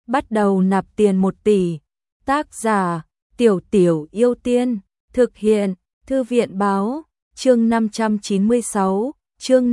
bắt đầu nạp tiền 1 tỷ. Tác giả, Tiểu Tiểu Yêu Tiên, thực hiện, Thư viện báo, chương 596, chương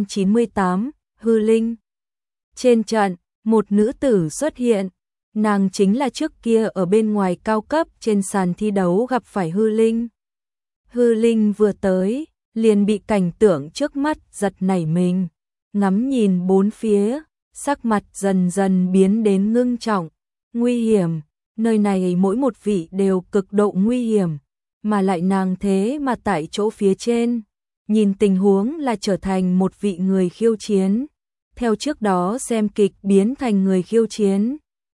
598, hư linh. Trên trận, một nữ tử xuất hiện, nàng chính là trước kia ở bên ngoài cao cấp trên sàn thi đấu gặp phải hư linh. Hư linh vừa tới, liền bị cảnh tượng trước mắt giật nảy mình, ngắm nhìn bốn phía, sắc mặt dần dần biến đến ngưng trọng, nguy hiểm, nơi này mỗi một vị đều cực độ nguy hiểm, mà lại nàng thế mà tại chỗ phía trên, nhìn tình huống là trở thành một vị người khiêu chiến, theo trước đó xem kịch biến thành người khiêu chiến.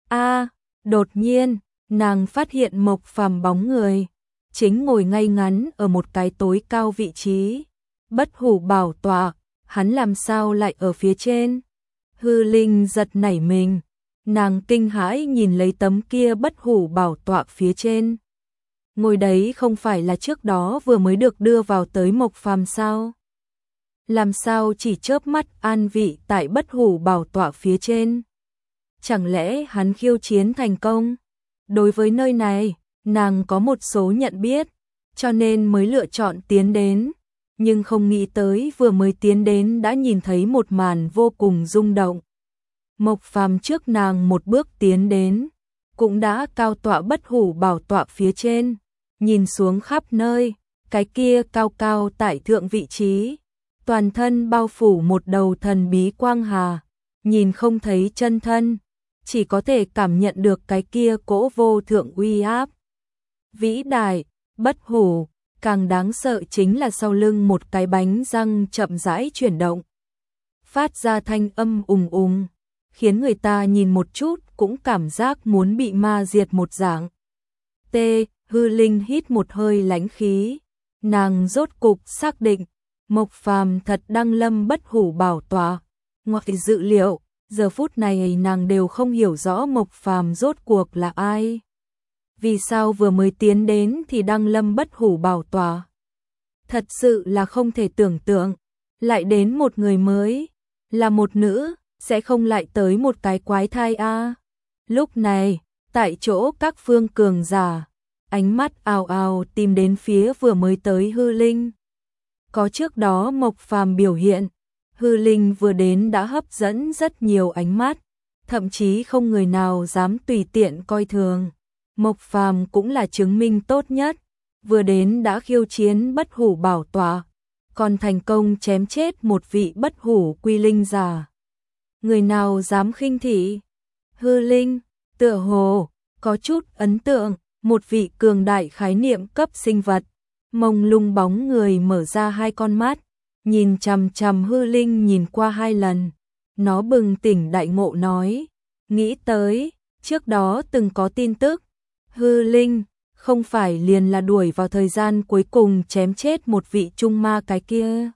Đột nhiên, nàng phát hiện Mộc Phàm bóng người, chính ngồi ngay ngắn ở một cái tối cao vị trí, bất hủ bảo tọa, hắn làm sao lại ở phía trên? Hư linh giật nảy mình, nàng kinh hãi nhìn lấy tấm kia bất hủ bảo tọa phía trên. Ngồi đấy không phải là trước đó vừa mới được đưa vào tới Mộc Phàm sao? Làm sao chỉ chớp mắt an vị tại bất hủ bảo tọa phía trên? Chẳng lẽ hắn khiêu chiến thành công? Đối với nơi này, nàng có một số nhận biết, cho nên mới lựa chọn tiến đến, nhưng không nghĩ tới vừa mới tiến đến đã nhìn thấy một màn vô cùng rung động. Mộc Phàm trước nàng một bước tiến đến, cũng đã cao tọa bất hủ bảo tọa phía trên, nhìn xuống khắp nơi, cái kia cao cao tại thượng vị trí, toàn thân bao phủ một đầu thần bí quang hà, nhìn không thấy chân thân, chỉ có thể cảm nhận được cái kia cỗ vô thượng uy áp. Vĩ đại, bất hủ, càng đáng sợ chính là sau lưng một cái bánh răng chậm rãi chuyển động, phát ra thanh âm ùng ùng, khiến người ta nhìn một chút cũng cảm giác muốn bị ma diệt một dạng. Hư linh hít một hơi lãnh khí, nàng rốt cục xác định, Mộc Phàm thật đăng lâm bất hủ bảo tọa. Ngoài dự liệu, giờ phút này nàng đều không hiểu rõ Mộc Phàm rốt cuộc là ai. Vì sao vừa mới tiến đến thì đăng lâm bất hủ bảo tọa? Thật sự là không thể tưởng tượng, lại đến một người mới, là một nữ, sẽ không lại tới một cái quái thai a. Lúc này, tại chỗ các phương cường giả, ánh mắt ào ào tìm đến phía vừa mới tới hư linh. Có trước đó Mộc Phàm biểu hiện, hư linh vừa đến đã hấp dẫn rất nhiều ánh mắt, thậm chí không người nào dám tùy tiện coi thường. Mộc Phàm cũng là chứng minh tốt nhất, vừa đến đã khiêu chiến bất hủ bảo tọa, còn thành công chém chết một vị bất hủ quy linh giả. Người nào dám khinh thị? Hư linh, tựa hồ, có chút ấn tượng, một vị cường đại khái niệm cấp sinh vật, mông lung bóng người mở ra hai con mắt, nhìn chằm chằm hư linh nhìn qua 2 lần, nó bừng tỉnh đại ngộ nói, nghĩ tới, trước đó từng có tin tức, hư linh, không phải liền là đuổi vào thời gian cuối cùng chém chết một vị trung ma cái kia.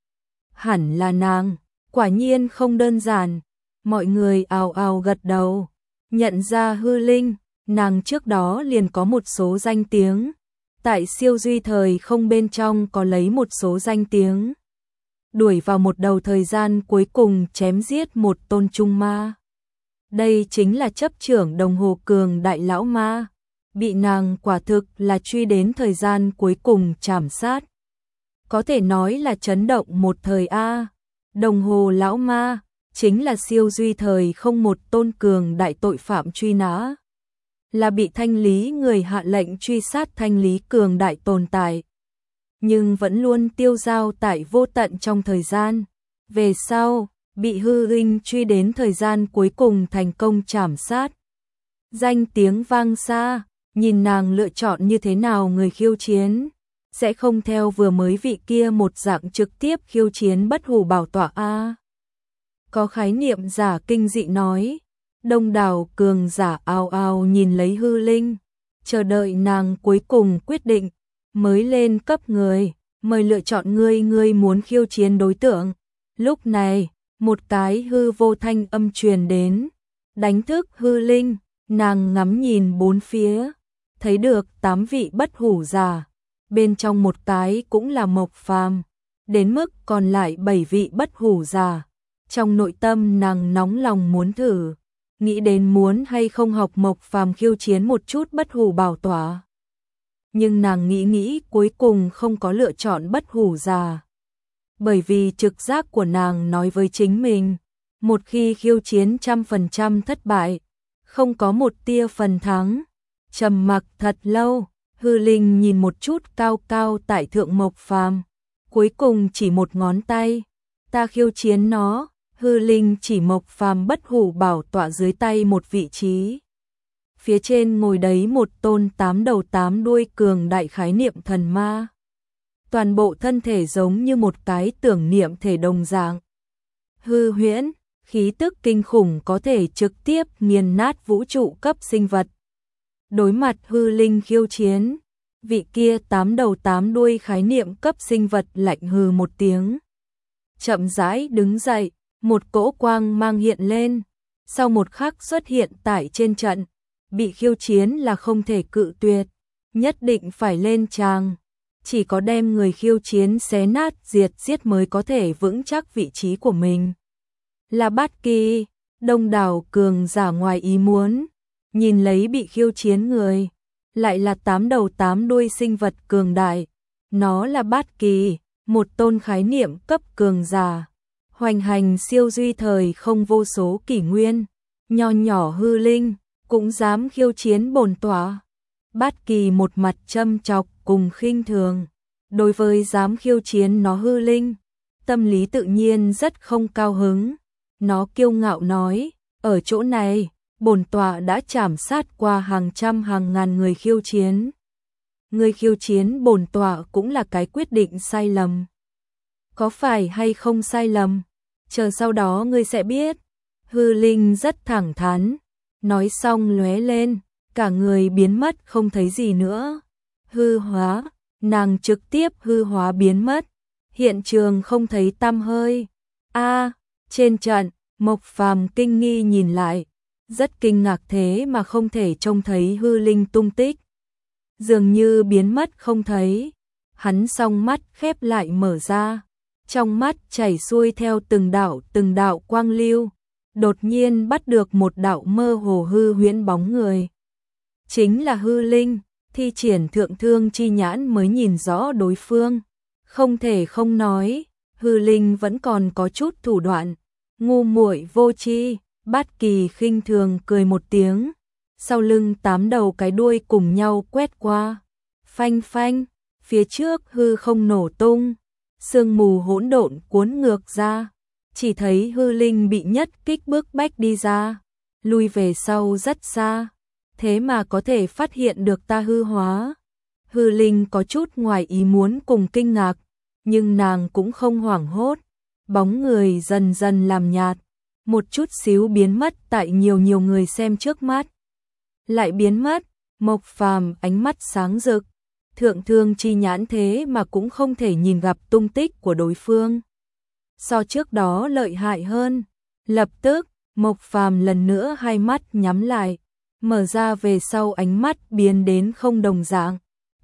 Hẳn là nàng, quả nhiên không đơn giản, mọi người ào ào gật đầu, nhận ra hư linh, nàng trước đó liền có một số danh tiếng, tại siêu duy thời không bên trong có lấy một số danh tiếng. Đuổi vào một đầu thời gian cuối cùng chém giết một tôn trung ma. Đây chính là chấp trưởng đồng hồ cường đại lão ma, bị nàng quả thực là truy đến thời gian cuối cùng chảm sát. Có thể nói là chấn động một thời a. Đồng hồ lão ma chính là siêu duy thời không một tôn cường đại tội phạm truy nã, là bị thanh lý người hạ lệnh truy sát thanh lý cường đại tồn tại, nhưng vẫn luôn tiêu dao tại vô tận trong thời gian. Về sau, bị hư linh truy đến thời gian cuối cùng thành công chảm sát. Danh tiếng vang xa, nhìn nàng lựa chọn như thế nào người khiêu chiến, sẽ không theo vừa mới vị kia một dạng trực tiếp khiêu chiến bất hủ bảo tọa a. Có khái niệm giả kinh dị nói, đông đảo cường giả ào ào nhìn lấy hư linh, chờ đợi nàng cuối cùng quyết định, mới lên cấp người, mời lựa chọn ngươi muốn khiêu chiến đối tượng. Lúc này, một cái hư vô thanh âm truyền đến, đánh thức hư linh, nàng ngắm nhìn bốn phía, thấy được 8 vị bất hủ giả, bên trong một cái cũng là Mộc Phàm, đến mức còn lại 7 vị bất hủ giả. Trong nội tâm nàng nóng lòng muốn thử, nghĩ đến muốn hay không học Mộc Phàm khiêu chiến một chút bất hủ bảo tỏa. Nhưng nàng nghĩ cuối cùng không có lựa chọn bất hủ già. Bởi vì trực giác của nàng nói với chính mình, một khi khiêu chiến 100% thất bại, không có một tia phần thắng. Trầm mặc thật lâu, Hư Linh nhìn một chút cao cao tại thượng Mộc Phàm, cuối cùng chỉ một ngón tay, ta khiêu chiến nó. Hư Linh chỉ Mộc Phàm bất hủ bảo tọa dưới tay một vị trí. Phía trên ngồi đấy một tôn 8 đầu 8 đuôi cường đại khái niệm thần ma. Toàn bộ thân thể giống như một cái tưởng niệm thể đồng dạng. Hư huyễn, khí tức kinh khủng có thể trực tiếp nghiền nát vũ trụ cấp sinh vật. Đối mặt Hư Linh khiêu chiến, vị kia 8 đầu 8 đuôi khái niệm cấp sinh vật lạnh hừ một tiếng. Chậm rãi đứng dậy, một cỗ quang mang hiện lên, sau một khắc xuất hiện tại trên trận, bị khiêu chiến là không thể cự tuyệt, nhất định phải lên tràng, chỉ có đem người khiêu chiến xé nát diệt giết mới có thể vững chắc vị trí của mình. Là Bát Kỳ, đông đảo cường giả ngoài ý muốn, nhìn lấy bị khiêu chiến người, lại là 8 đầu 8 đuôi sinh vật cường đại, nó là Bát Kỳ, một tôn khái niệm cấp cường giả. Hoành hành siêu duy thời không vô số kỷ nguyên, nho nhỏ Hư Linh cũng dám khiêu chiến bổn tọa. Bát Kỳ một mặt châm chọc cùng khinh thường, đối với dám khiêu chiến nó Hư Linh, tâm lý tự nhiên rất không cao hứng. Nó kiêu ngạo nói, ở chỗ này, bổn tọa đã trảm sát qua hàng trăm hàng ngàn người khiêu chiến. Người khiêu chiến bổn tọa cũng là cái quyết định sai lầm. Có phải hay không sai lầm? Chờ sau đó ngươi sẽ biết. Hư Linh rất thẳng thắn, nói xong lóe lên, cả người biến mất không thấy gì nữa. Hư hóa, nàng trực tiếp hư hóa biến mất, hiện trường không thấy tăm hơi. Trên trận, Mộc Phàm kinh nghi nhìn lại, rất kinh ngạc thế mà không thể trông thấy Hư Linh tung tích. Dường như biến mất không thấy, hắn song mắt khép lại mở ra. Trong mắt chảy xuôi theo từng đạo quang lưu, đột nhiên bắt được một đạo mơ hồ hư huyễn bóng người. Chính là Hư Linh, thi triển thượng thương chi nhãn mới nhìn rõ đối phương. Không thể không nói, Hư Linh vẫn còn có chút thủ đoạn, ngu muội vô tri. Bát Kỳ khinh thường cười một tiếng, sau lưng 8 đầu cái đuôi cùng nhau quét qua. Phanh phanh, phía trước hư không nổ tung. Sương mù hỗn độn cuốn ngược ra, chỉ thấy Hư Linh bị nhất kích bức bách đi ra, lui về sau rất xa, thế mà có thể phát hiện được ta hư hóa. Hư Linh có chút ngoài ý muốn cùng kinh ngạc, nhưng nàng cũng không hoảng hốt, bóng người dần dần làm nhạt, một chút xíu biến mất tại nhiều người xem trước mắt. Lại biến mất, Mộc Phàm ánh mắt sáng rực. Thượng thương chi nhãn thế mà cũng không thể nhìn gặp tung tích của đối phương. So trước đó lợi hại hơn. Lập tức, Mộc Phàm lần nữa hai mắt nhắm lại, mở ra về sau ánh mắt biến đến không đồng dạng.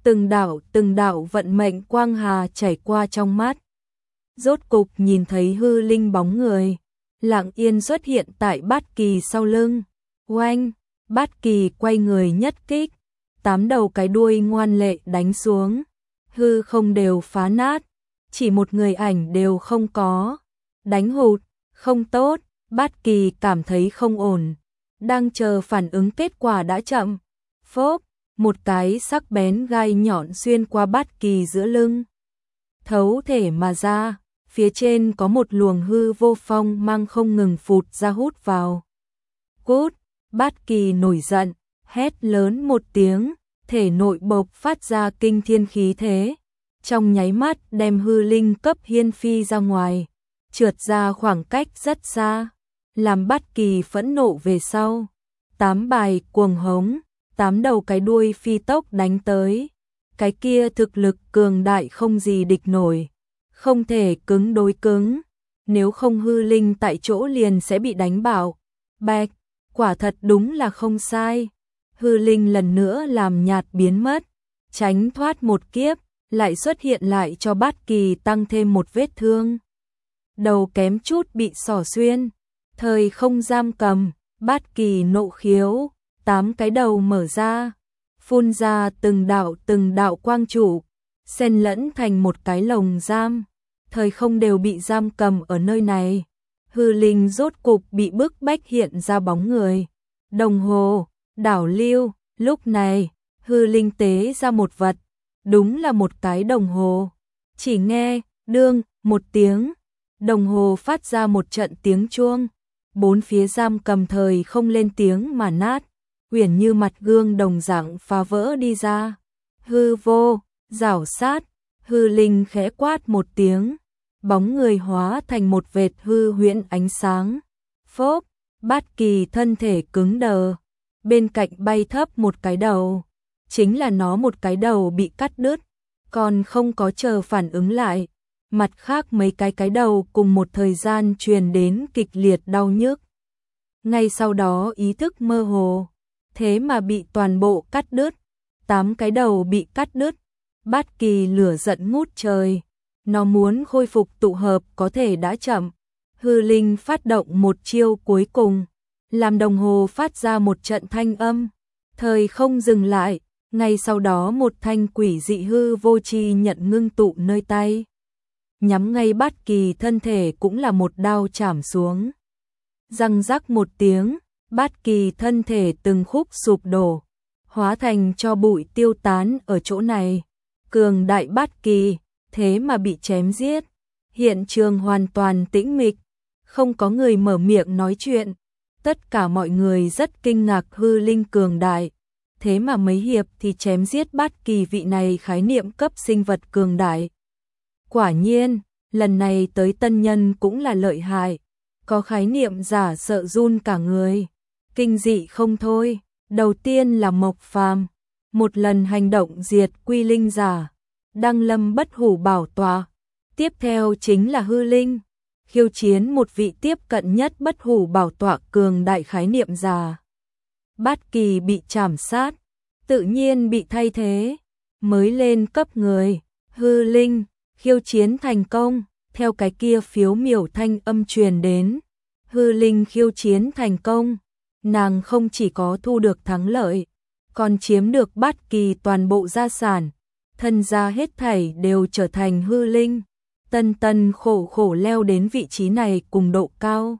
Từng đạo vận mệnh quang hà chảy qua trong mắt. Rốt cục nhìn thấy Hư Linh bóng người, lặng yên xuất hiện tại Bát Kỳ sau lưng. Oanh, Bát Kỳ quay người nhất kích. 8 đầu cái đuôi ngoan lệ đánh xuống, hư không đều phá nát, chỉ một người ảnh đều không có. Đánh hụt, không tốt, Bát Kỳ cảm thấy không ổn, đang chờ phản ứng kết quả đã chậm. Phốp, một cái sắc bén gai nhọn xuyên qua Bát Kỳ giữa lưng, thấu thể mà ra, phía trên có một luồng hư vô phong mang không ngừng phụt ra hút vào. Cút, Bát Kỳ nổi giận, hét lớn một tiếng, thể nội bộc phát ra kinh thiên khí thế, trong nháy mắt đem Hư Linh cấp hiên phi ra ngoài, trượt ra khoảng cách rất xa, làm Bát Kỳ phẫn nộ về sau. 8 bài cuồng hống, 8 đầu cái đuôi phi tốc đánh tới, cái kia thực lực cường đại không gì địch nổi, không thể cứng đối cứng, nếu không Hư Linh tại chỗ liền sẽ bị đánh bạo. Bạch, quả thật đúng là không sai. Hư Linh lần nữa làm nhạt biến mất, tránh thoát một kiếp, lại xuất hiện lại cho Bát Kỳ tăng thêm một vết thương. Đầu kém chút bị xỏ xuyên, thời không giam cầm, Bát Kỳ nộ khiếu, 8 cái đầu mở ra, phun ra từng đạo quang trụ, xen lẫn thành một cái lồng giam, thời không đều bị giam cầm ở nơi này. Hư linh rốt cục bị bức bách hiện ra bóng người. Đồng hồ, đảo lưu, lúc này, hư linh tế ra một vật, đúng là một cái đồng hồ. Chỉ nghe, đương, một tiếng, đồng hồ phát ra một trận tiếng chuông, bốn phía giam cầm thời không lên tiếng mà nát, uyển như mặt gương đồng dạng phá vỡ đi ra. Hư vô, rảo sát, hư linh khẽ quát một tiếng, bóng người hóa thành một vệt hư huyễn ánh sáng. Phốp, Bát Kỳ thân thể cứng đờ, bên cạnh bay thấp một cái đầu, chính là nó một cái đầu bị cắt đứt, còn không có chờ phản ứng lại. Mặt khác mấy cái đầu cùng một thời gian truyền đến kịch liệt đau nhức. Ngay sau đó ý thức mơ hồ, thế mà bị toàn bộ cắt đứt, 8 cái đầu bị cắt đứt. Bát Kỳ lửa giận ngút trời, nó muốn khôi phục tụ hợp có thể đã chậm. Hư linh phát động một chiêu cuối cùng, làm đồng hồ phát ra một trận thanh âm, thời không dừng lại, ngay sau đó một thanh quỷ dị hư vô chi nhận ngưng tụ nơi tay, nhắm ngay Bát Kỳ thân thể cũng là một đao chảm xuống. Răng rắc một tiếng, Bát Kỳ thân thể từng khúc sụp đổ, hóa thành tro bụi tiêu tán ở chỗ này. Cường đại Bát Kỳ, thế mà bị chém giết. Hiện trường hoàn toàn tĩnh mịch, không có người mở miệng nói chuyện. Tất cả mọi người rất kinh ngạc hư linh cường đại, thế mà mấy hiệp thì chém giết Bát Kỳ vị này khái niệm cấp sinh vật cường đại. Quả nhiên, lần này tới tân nhân cũng là lợi hại, có khái niệm giả sợ run cả người, kinh dị không thôi. Đầu tiên là Mộc Phàm, một lần hành động diệt quy linh giả, đăng lâm bất hủ bảo tọa. Tiếp theo chính là hư linh, khiêu chiến một vị tiếp cận nhất bất hủ bảo tọa cường đại khái niệm giả. Bát Kỳ bị chảm sát, tự nhiên bị thay thế, mới lên cấp người. Hư linh, khiêu chiến thành công, theo cái kia phiếu miểu thanh âm truyền đến. Hư linh khiêu chiến thành công, nàng không chỉ có thu được thắng lợi, còn chiếm được Bát Kỳ toàn bộ gia sản, thân gia hết thảy đều trở thành hư linh. Tân khổ leo đến vị trí này cùng độ cao,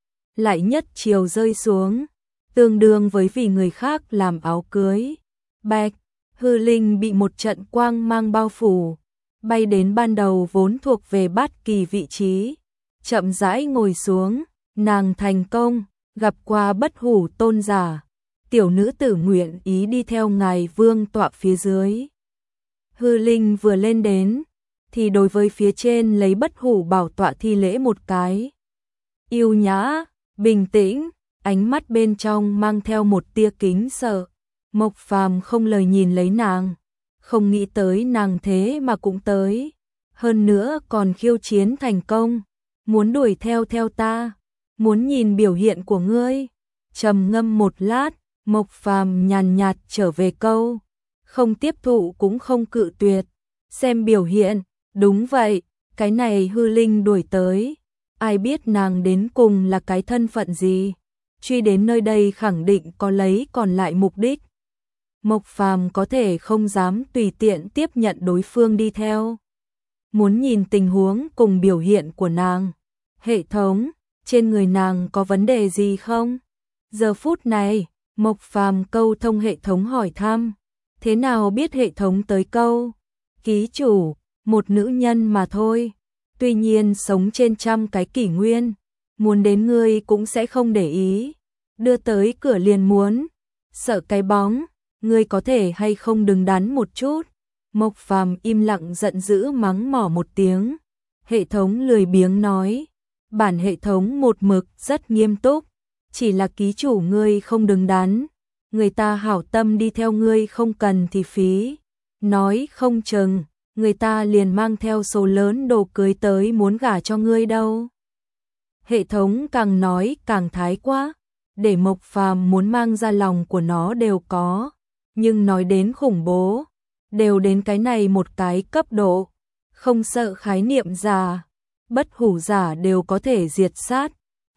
lại nhất chiều rơi xuống, tương đương với vì người khác làm áo cưới. Bạch, hư linh bị một trận quang mang bao phủ, bay đến ban đầu vốn thuộc về Bát Kỳ vị trí, chậm rãi ngồi xuống. Nàng thành công, gặp qua bất hủ tôn giả, tiểu nữ tử nguyện ý đi theo ngài vương tọa phía dưới. Hư linh vừa lên đến, thì đối với phía trên lấy bất hủ bảo tọa thi lễ một cái. Yêu nhã, bình tĩnh, ánh mắt bên trong mang theo một tia kính sợ. Mộc Phàm không lời nhìn lấy nàng, không nghĩ tới nàng thế mà cũng tới, hơn nữa còn khiêu chiến thành công, muốn đuổi theo ta, muốn nhìn biểu hiện của ngươi. Trầm ngâm một lát, Mộc Phàm nhàn nhạt trở về câu, không tiếp thụ cũng không cự tuyệt, xem biểu hiện. Đúng vậy, cái này hư linh đuổi tới, ai biết nàng đến cùng là cái thân phận gì, truy đến nơi đây khẳng định có lấy còn lại mục đích. Mộc Phàm có thể không dám tùy tiện tiếp nhận đối phương đi theo, muốn nhìn tình huống cùng biểu hiện của nàng. Hệ thống, trên người nàng có vấn đề gì không? Giờ phút này, Mộc Phàm câu thông hệ thống hỏi thăm, thế nào biết hệ thống tới câu, ký chủ, một nữ nhân mà thôi, tuy nhiên sống trên trăm cái kỷ nguyên, muốn đến ngươi cũng sẽ không để ý, đưa tới cửa liền muốn, sợ cái bóng, ngươi có thể hay không đứng đắn một chút. Mộc Phàm im lặng giận dữ mắng mỏ một tiếng, hệ thống lười biếng nói, bản hệ thống một mực rất nghiêm túc, chỉ là ký chủ ngươi không đứng đắn, người ta hảo tâm đi theo ngươi không cần thì phí, nói không chừng người ta liền mang theo số lớn đồ cưới tới muốn gả cho ngươi đâu. Hệ thống càng nói càng thái quá, để Mộc Phàm muốn mang ra lòng của nó đều có, nhưng nói đến khủng bố, đều đến cái này một cái cấp độ, không sợ khái niệm giả, bất hủ giả đều có thể diệt sát,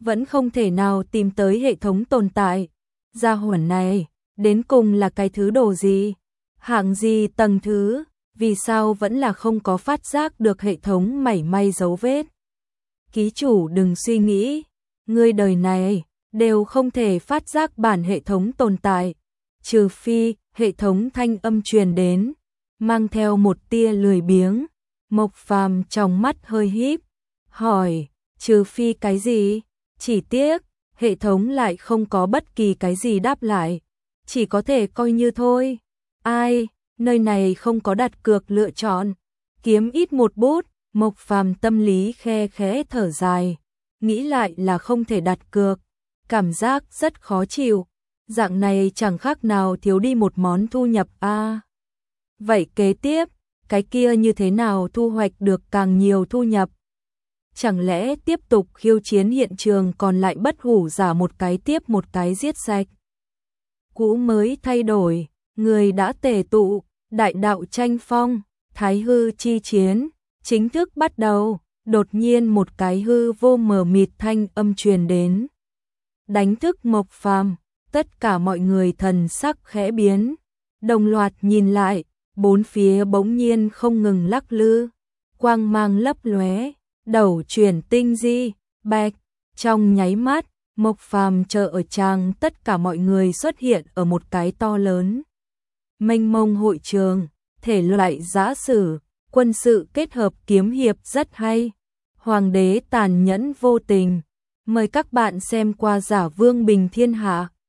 vẫn không thể nào tìm tới hệ thống tồn tại. Gia hỏa này, đến cùng là cái thứ đồ gì? Hạng gì tầng thứ? Vì sao vẫn là không có phát giác được hệ thống mảy may dấu vết? Ký chủ đừng suy nghĩ, ngươi đời này đều không thể phát giác bản hệ thống tồn tại, trừ phi hệ thống thanh âm truyền đến, mang theo một tia lười biếng. Mộc Phàm trong mắt hơi híp, hỏi, trừ phi cái gì? Chỉ tiếc, hệ thống lại không có bất kỳ cái gì đáp lại, chỉ có thể coi như thôi. Ai, nơi này không có đặt cược lựa chọn, kiếm ít một bút. Mộc Phàm tâm lý khe khẽ thở dài, nghĩ lại là không thể đặt cược, cảm giác rất khó chịu, dạng này chẳng khác nào thiếu đi một món thu nhập a. Vậy kế tiếp, cái kia như thế nào thu hoạch được càng nhiều thu nhập? Chẳng lẽ tiếp tục khiêu chiến hiện trường còn lại bất hủ giả một cái tiếp một cái giết sạch? Cũ mới thay đổi, người đã tề tụ, đại đạo tranh phong, thái hư chi chiến chính thức bắt đầu. Đột nhiên một cái hư vô mờ mịt thanh âm truyền đến, đánh thức Mộc Phàm. Tất cả mọi người thần sắc khẽ biến, đồng loạt nhìn lại, bốn phía bỗng nhiên không ngừng lắc lư, quang mang lấp lóe, đầu chuyển tinh di, bạch. Trong nháy mắt, Mộc Phàm chờ ở tràng tất cả mọi người xuất hiện ở một cái to lớn mênh mông hội trường, thể loại giã sử, quân sự kết hợp kiếm hiệp rất hay. Hoàng đế tàn nhẫn vô tình. Mời các bạn xem qua Giả Vương Bình Thiên Hạ.